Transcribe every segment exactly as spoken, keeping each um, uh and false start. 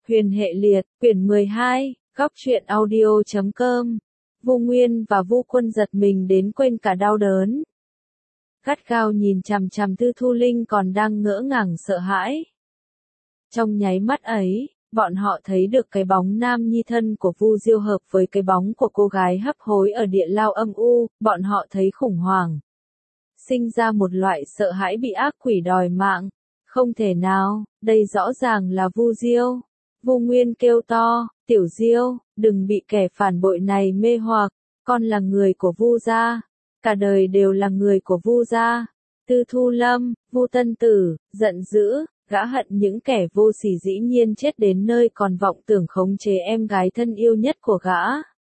Huyền hệ liệt, quyển mười hai, góc truyện audio chấm com. Vu Nguyên và Vu Quân giật mình đến quên cả đau đớn. Gắt gao nhìn chằm chằm Tư Thu Linh còn đang ngỡ ngàng sợ hãi. Trong nháy mắt ấy, bọn họ thấy được cái bóng nam nhi thân của Vu Diêu hợp với cái bóng của cô gái hấp hối ở địa lao âm u, bọn họ thấy khủng hoảng. Sinh ra một loại sợ hãi bị ác quỷ đòi mạng. Không thể nào, đây rõ ràng là Vu Diêu. Vu Nguyên kêu to, Tiểu Diêu, đừng bị kẻ phản bội này mê hoặc, con là người của Vu gia, cả đời đều là người của Vu gia. Tư Thu Lâm, Vu Tân Tử, giận dữ, gã hận những kẻ vô sỉ dĩ nhiên chết đến nơi còn vọng tưởng khống chế em gái thân yêu nhất của gã.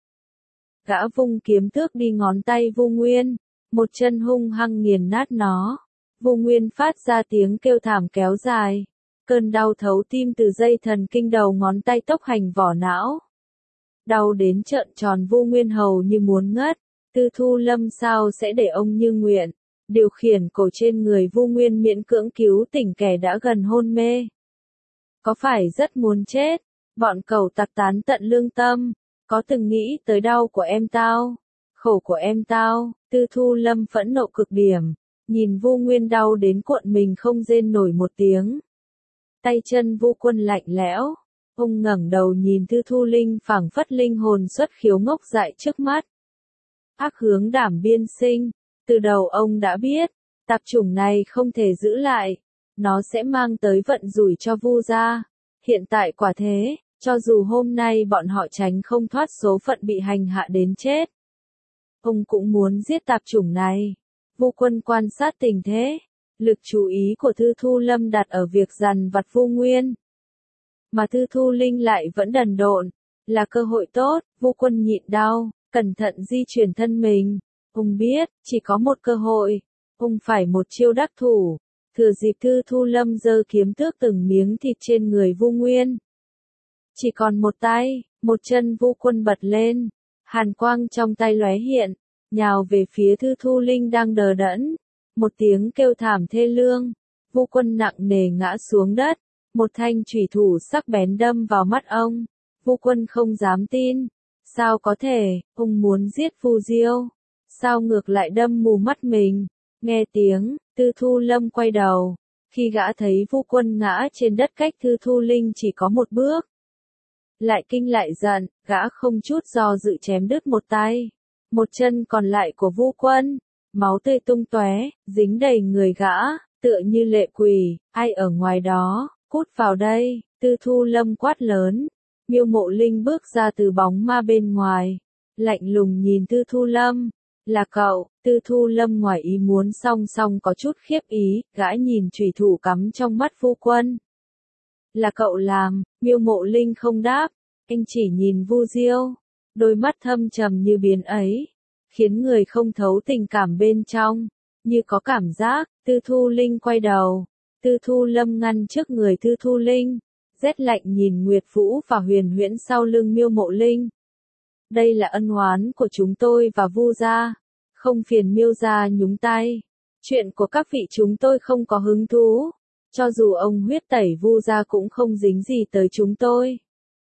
Gã vung kiếm tước đi ngón tay Vu Nguyên, một chân hung hăng nghiền nát nó. Vu Nguyên phát ra tiếng kêu thảm kéo dài. Cơn đau thấu tim từ dây thần kinh đầu ngón tay tốc hành vỏ não. Đau đến trợn tròn Vu Nguyên hầu như muốn ngất. Tư Thu Lâm sao sẽ để ông như nguyện. Điều khiển cổ trên người Vu Nguyên miễn cưỡng cứu tỉnh kẻ đã gần hôn mê. Có phải rất muốn chết? Bọn cẩu tặc tán tận lương tâm. Có từng nghĩ tới đau của em tao? Khổ của em tao? Tư Thu Lâm phẫn nộ cực điểm. Nhìn Vu Nguyên đau đến cuộn mình không rên nổi một tiếng. Tay chân Vu Quân lạnh lẽo. Ông ngẩng đầu nhìn Tư Thu Linh phảng phất linh hồn xuất khiếu ngốc dại trước mắt. Ác hướng đảm biên sinh. Từ đầu ông đã biết, tạp chủng này không thể giữ lại. Nó sẽ mang tới vận rủi cho Vu gia. Hiện tại quả thế, cho dù hôm nay bọn họ tránh không thoát số phận bị hành hạ đến chết. Ông cũng muốn giết tạp chủng này. Vu Quân quan sát tình thế. Lực chú ý của Tư Thu Lâm đặt ở việc dằn vặt Vu Nguyên. Mà Tư Thu Linh lại vẫn đần độn. Là cơ hội tốt, Vu Quân nhịn đau, cẩn thận di chuyển thân mình. Ông biết, chỉ có một cơ hội. Ông phải một chiêu đắc thủ. Thừa dịp Tư Thu Lâm giơ kiếm tước từng miếng thịt trên người Vu Nguyên. Chỉ còn một tay, một chân Vu Quân bật lên. Hàn quang trong tay lóe hiện. Nhào về phía Tư Thu Linh đang đờ đẫn. Một tiếng kêu thảm thê lương. Vu Quân nặng nề ngã xuống đất. Một thanh chủy thủ sắc bén đâm vào mắt ông. Vu Quân không dám tin. Sao có thể, ông muốn giết Vu Diêu. Sao ngược lại đâm mù mắt mình. Nghe tiếng, Tư Thu Lâm quay đầu. Khi gã thấy Vu Quân ngã trên đất cách Tư Thu Linh chỉ có một bước. Lại kinh lại giận, gã không chút do dự chém đứt một tay. Một chân còn lại của Vu Quân. Máu tươi tung tóe, dính đầy người gã, tựa như lệ quỷ. Ai ở ngoài đó, cút vào đây. Tư Thu Lâm quát lớn. Miêu Mộ Linh bước ra từ bóng ma bên ngoài. Lạnh lùng nhìn Tư Thu Lâm. Là cậu. Tư Thu Lâm ngoài ý muốn song song có chút khiếp ý. Gã nhìn chủy thủ cắm trong mắt Vu Quân. Là cậu làm. Miêu Mộ Linh không đáp. Anh chỉ nhìn Vu Diêu. Đôi mắt thâm trầm như biển ấy. Khiến người không thấu tình cảm bên trong. Như có cảm giác. Tư Thu Linh quay đầu. Tư Thu Lâm ngăn trước người Tư Thu Linh. Rét lạnh nhìn Nguyệt Vũ và Huyền Huyễn sau lưng Miêu Mộ Linh. Đây là ân oán của chúng tôi và Vu gia. Không phiền Miêu gia nhúng tay. Chuyện của các vị chúng tôi không có hứng thú. Cho dù ông huyết tẩy Vu gia cũng không dính gì tới chúng tôi.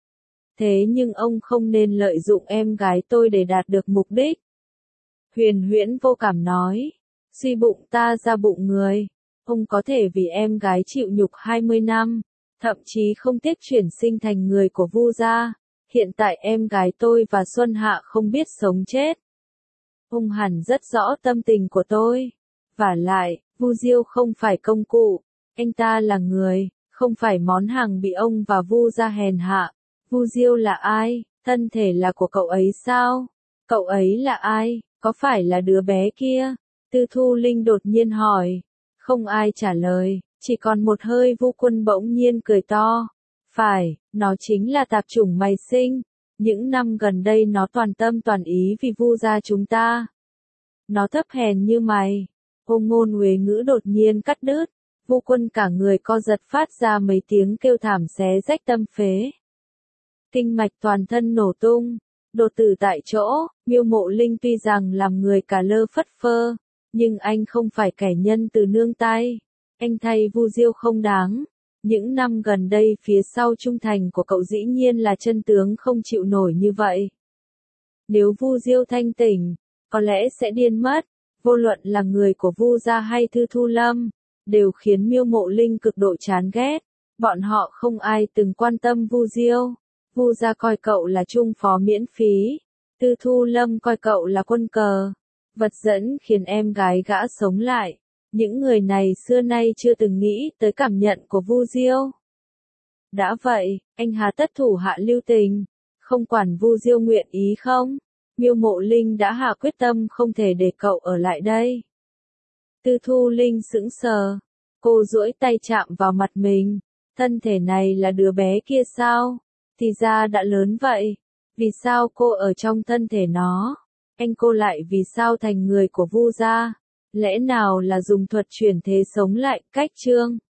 Thế nhưng ông không nên lợi dụng em gái tôi để đạt được mục đích. Huyền Huyễn vô cảm nói. Suy bụng ta ra bụng người. Ông có thể vì em gái chịu nhục hai mươi năm. Thậm chí không tiếc chuyển sinh thành người của Vu gia. Hiện tại em gái tôi và Xuân Hạ không biết sống chết. Ông hẳn rất rõ tâm tình của tôi. Vả lại, Vu Diêu không phải công cụ. Anh ta là người, không phải món hàng bị ông và Vu gia hèn hạ. Vu Diêu là ai? Thân thể là của cậu ấy sao? Cậu ấy là ai? Có phải là đứa bé kia? Tư Thu Linh đột nhiên hỏi. Không ai trả lời, chỉ còn một hơi. Vu Quân bỗng nhiên cười to. Phải, nó chính là tạp chủng mày sinh. Những năm gần đây nó toàn tâm toàn ý vì Vu gia chúng ta. Nó thấp hèn như mày. Hôn ngôn uế ngữ đột nhiên cắt đứt. Vu Quân cả người co giật phát ra mấy tiếng kêu thảm xé rách tâm phế. Kinh mạch toàn thân nổ tung. Đột tử tại chỗ. Miêu Mộ Linh tuy rằng làm người cả lơ phất phơ. Nhưng anh không phải kẻ nhân từ nương tay. Anh thay Vu Diêu không đáng. Những năm gần đây phía sau trung thành của cậu dĩ nhiên là chân tướng không chịu nổi như vậy. Nếu Vu Diêu thanh tỉnh, có lẽ sẽ điên mất, vô luận là người của Vu gia hay Thư Thu Lâm, đều khiến Miêu Mộ Linh cực độ chán ghét. Bọn họ không ai từng quan tâm Vu Diêu. Vu gia coi cậu là trung phó miễn phí, Thư Thu Lâm coi cậu là quân cờ, vật dẫn khiến em gái gã sống lại. Những người này xưa nay chưa từng nghĩ tới cảm nhận của Vu Diêu. Đã vậy, anh hà tất thủ hạ lưu tình, không quản Vu Diêu nguyện ý không? Miêu Mộ Linh đã hạ quyết tâm không thể để cậu ở lại đây. Tư Thu Linh sững sờ, cô duỗi tay chạm vào mặt mình, thân thể này là đứa bé kia sao? Thì ra đã lớn vậy, vì sao cô ở trong thân thể nó? Anh cô lại vì sao thành người của Vu gia? Lẽ nào là dùng thuật chuyển thế sống lại, cách chương?